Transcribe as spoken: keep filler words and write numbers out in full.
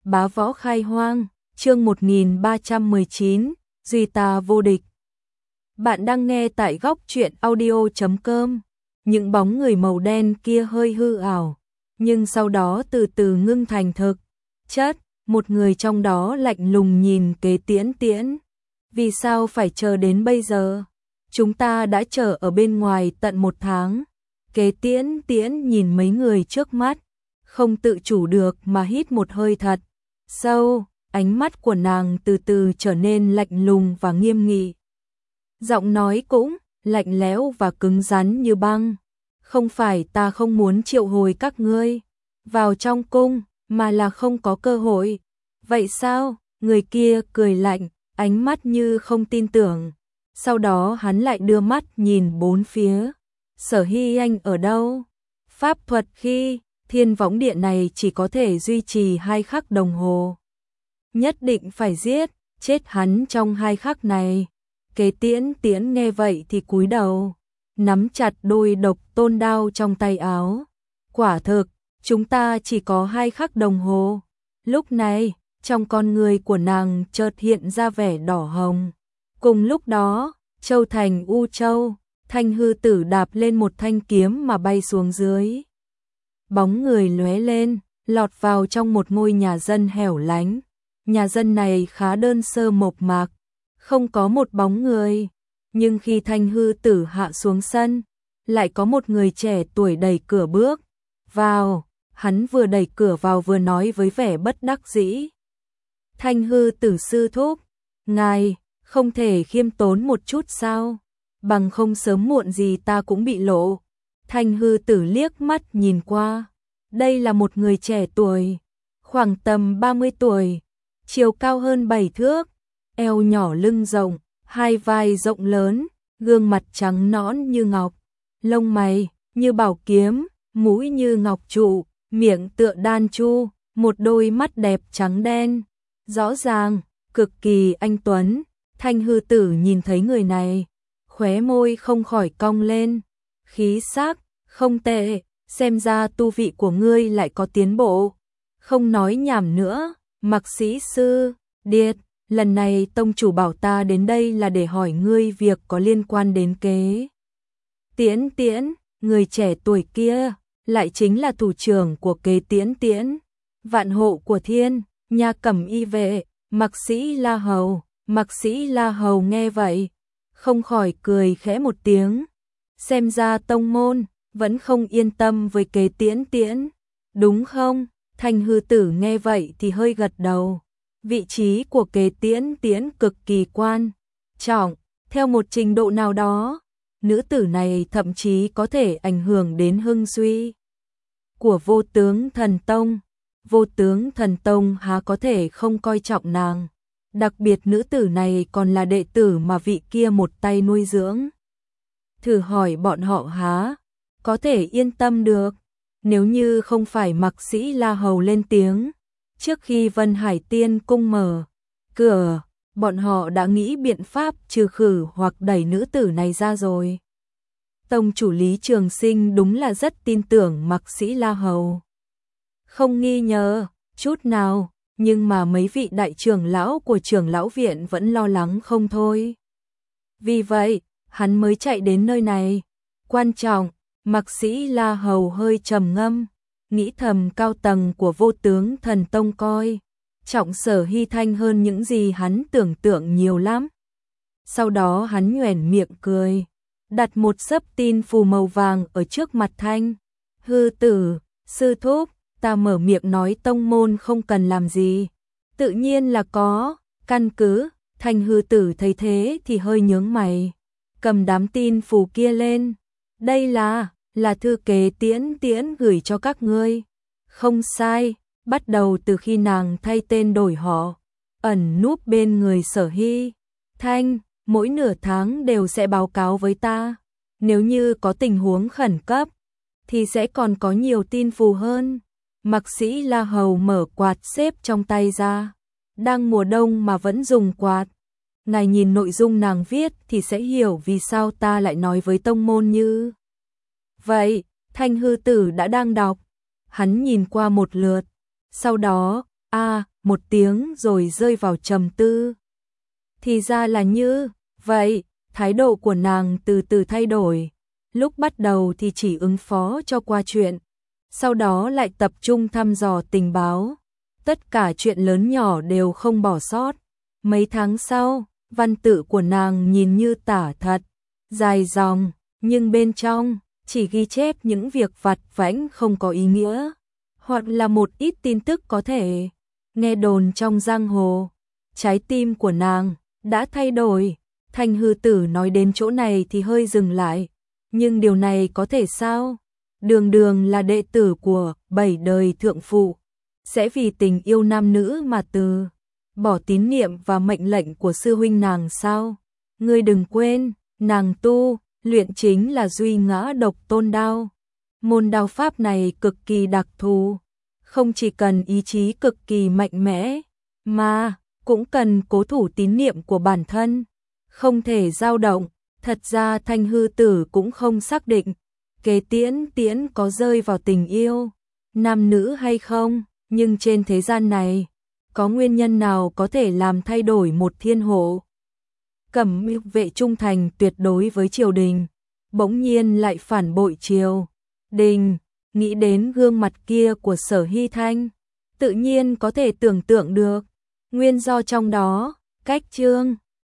Bá võ khai hoang, chương một nghìn ba trăm mười chín, duy ta vô địch. Bạn đang nghe tại góc truyện audio chấm com. Những bóng người màu đen kia hơi hư ảo, nhưng sau đó từ từ ngưng thành thực chất. Một người trong đó lạnh lùng nhìn Kế Tiễn Tiễn. Vì sao phải chờ đến bây giờ? Chúng ta đã chờ ở bên ngoài tận một tháng. Kế Tiễn Tiễn nhìn mấy người trước mắt, không tự chủ được mà hít một hơi thật sâu, ánh mắt của nàng từ từ trở nên lạnh lùng và nghiêm nghị. Giọng nói cũng lạnh lẽo và cứng rắn như băng. Không phải ta không muốn triệu hồi các ngươi vào trong cung, mà là không có cơ hội. Vậy sao? Người kia cười lạnh, ánh mắt như không tin tưởng. Sau đó hắn lại đưa mắt nhìn bốn phía. Sở Hy Anh ở đâu? Pháp thuật khi Thiên Võng Điện này chỉ có thể duy trì hai khắc đồng hồ. Nhất định phải giết, chết hắn trong hai khắc này. Kế Tiễn Tiễn nghe vậy thì cúi đầu, nắm chặt đôi độc tôn đao trong tay áo. Quả thực, chúng ta chỉ có hai khắc đồng hồ. Lúc này, trong con người của nàng chợt hiện ra vẻ đỏ hồng. Cùng lúc đó, Châu Thành U Châu, Thanh Hư Tử đạp lên một thanh kiếm mà bay xuống dưới. Bóng người lóe lên, lọt vào trong một ngôi nhà dân hẻo lánh. Nhà dân này khá đơn sơ mộc mạc, không có một bóng người. Nhưng khi Thanh Hư Tử hạ xuống sân, lại có một người trẻ tuổi đẩy cửa bước vào. Hắn vừa đẩy cửa vào vừa nói với vẻ bất đắc dĩ. Thanh Hư Tử sư thúc, ngài không thể khiêm tốn một chút sao? Bằng không sớm muộn gì ta cũng bị lộ. Thanh Hư Tử liếc mắt nhìn qua. Đây là một người trẻ tuổi, khoảng tầm ba mươi tuổi, chiều cao hơn bảy thước, eo nhỏ lưng rộng, hai vai rộng lớn, gương mặt trắng nõn như ngọc, lông mày như bảo kiếm, mũi như ngọc trụ, miệng tựa đan chu, một đôi mắt đẹp trắng đen, rõ ràng, cực kỳ anh tuấn. Thanh Hư Tử nhìn thấy người này, khóe môi không khỏi cong lên. Khí sắc không tệ, xem ra tu vị của ngươi lại có tiến bộ. Không nói nhảm nữa, Mặc Sĩ sư, Điệt, lần này tông chủ bảo ta đến đây là để hỏi ngươi việc có liên quan đến Kế Tiễn Tiễn. Người trẻ tuổi kia lại chính là thủ trưởng của Kế Tiễn Tiễn, vạn hộ của Thiên Nha Cẩm Y vệ, Mặc Sĩ La Hầu. Mặc Sĩ La Hầu nghe vậy, không khỏi cười khẽ một tiếng. Xem ra tông môn vẫn không yên tâm với Kế Tiễn Tiễn, đúng không? Thanh Hư Tử nghe vậy thì hơi gật đầu. Vị trí của Kế Tiễn Tiễn cực kỳ quan trọng, theo một trình độ nào đó, nữ tử này thậm chí có thể ảnh hưởng đến hưng suy của Vô Tướng Thần Tông. Vô Tướng Thần Tông há có thể không coi trọng nàng, đặc biệt nữ tử này còn là đệ tử mà vị kia một tay nuôi dưỡng. Thử hỏi bọn họ há có thể yên tâm được, nếu như không phải Mặc Sĩ La Hầu lên tiếng. Trước khi Vân Hải Tiên cung mở cửa, bọn họ đã nghĩ biện pháp trừ khử hoặc đẩy nữ tử này ra rồi. Tông chủ Lý Trường Sinh đúng là rất tin tưởng Mặc Sĩ La Hầu, không nghi ngờ chút nào, nhưng mà mấy vị đại trưởng lão của trưởng lão viện vẫn lo lắng không thôi. Vì vậy, hắn mới chạy đến nơi này. Quan trọng, Mặc Sĩ La Hầu hơi trầm ngâm, nghĩ thầm cao tầng của Vô Tướng Thần Tông coi trọng Sở Hy Thanh hơn những gì hắn tưởng tượng nhiều lắm. Sau đó hắn nhoẻn miệng cười, đặt một xấp tin phù màu vàng ở trước mặt Thanh Hư Tử. Sư thúc, ta mở miệng nói tông môn không cần làm gì, tự nhiên là có căn cứ. Thanh Hư Tử thấy thế thì hơi nhướng mày, cầm đám tin phù kia lên. Đây là là thư Kế Tiễn Tiễn gửi cho các ngươi. Không sai, bắt đầu từ khi nàng thay tên đổi họ, ẩn núp bên người Sở Hy Thanh, mỗi nửa tháng đều sẽ báo cáo với ta. Nếu như có tình huống khẩn cấp thì sẽ còn có nhiều tin phù hơn. Mặc Sĩ La Hầu mở quạt xếp trong tay ra. Đang mùa đông mà vẫn dùng quạt. Ngài nhìn nội dung nàng viết thì sẽ hiểu vì sao ta lại nói với tông môn như vậy. Thanh Hư Tử đã đang đọc, hắn nhìn qua một lượt, sau đó a một tiếng rồi rơi vào trầm tư. Thì ra là như vậy, thái độ của nàng từ từ thay đổi. Lúc bắt đầu thì chỉ ứng phó cho qua chuyện, sau đó lại tập trung thăm dò tình báo. Tất cả chuyện lớn nhỏ đều không bỏ sót. Mấy tháng sau, văn tự của nàng nhìn như tả thật, dài dòng, nhưng bên trong chỉ ghi chép những việc vặt vãnh không có ý nghĩa, hoặc là một ít tin tức có thể nghe đồn trong giang hồ. Trái tim của nàng đã thay đổi. Thanh Hư Tử nói đến chỗ này thì hơi dừng lại. Nhưng điều này có thể sao? Đường Đường là đệ tử của bảy đời thượng phụ, sẽ vì tình yêu nam nữ mà từ bỏ tín niệm và mệnh lệnh của sư huynh nàng sao? Ngươi đừng quên, nàng tu luyện chính là Duy Ngã Độc Tôn đao. Môn đao pháp này cực kỳ đặc thù, không chỉ cần ý chí cực kỳ mạnh mẽ, mà cũng cần cố thủ tín niệm của bản thân, không thể dao động. Thật ra Thanh Hư Tử cũng không xác định Kế Tiễn Tiễn có rơi vào tình yêu nam nữ hay không, nhưng trên thế gian này có nguyên nhân nào có thể làm thay đổi một thiên hộ cẩm vệ trung thành tuyệt đối với triều đình, bỗng nhiên lại phản bội triều đình? Nghĩ đến gương mặt kia của Sở Hy Thanh, tự nhiên có thể tưởng tượng được nguyên do trong đó. Cách chương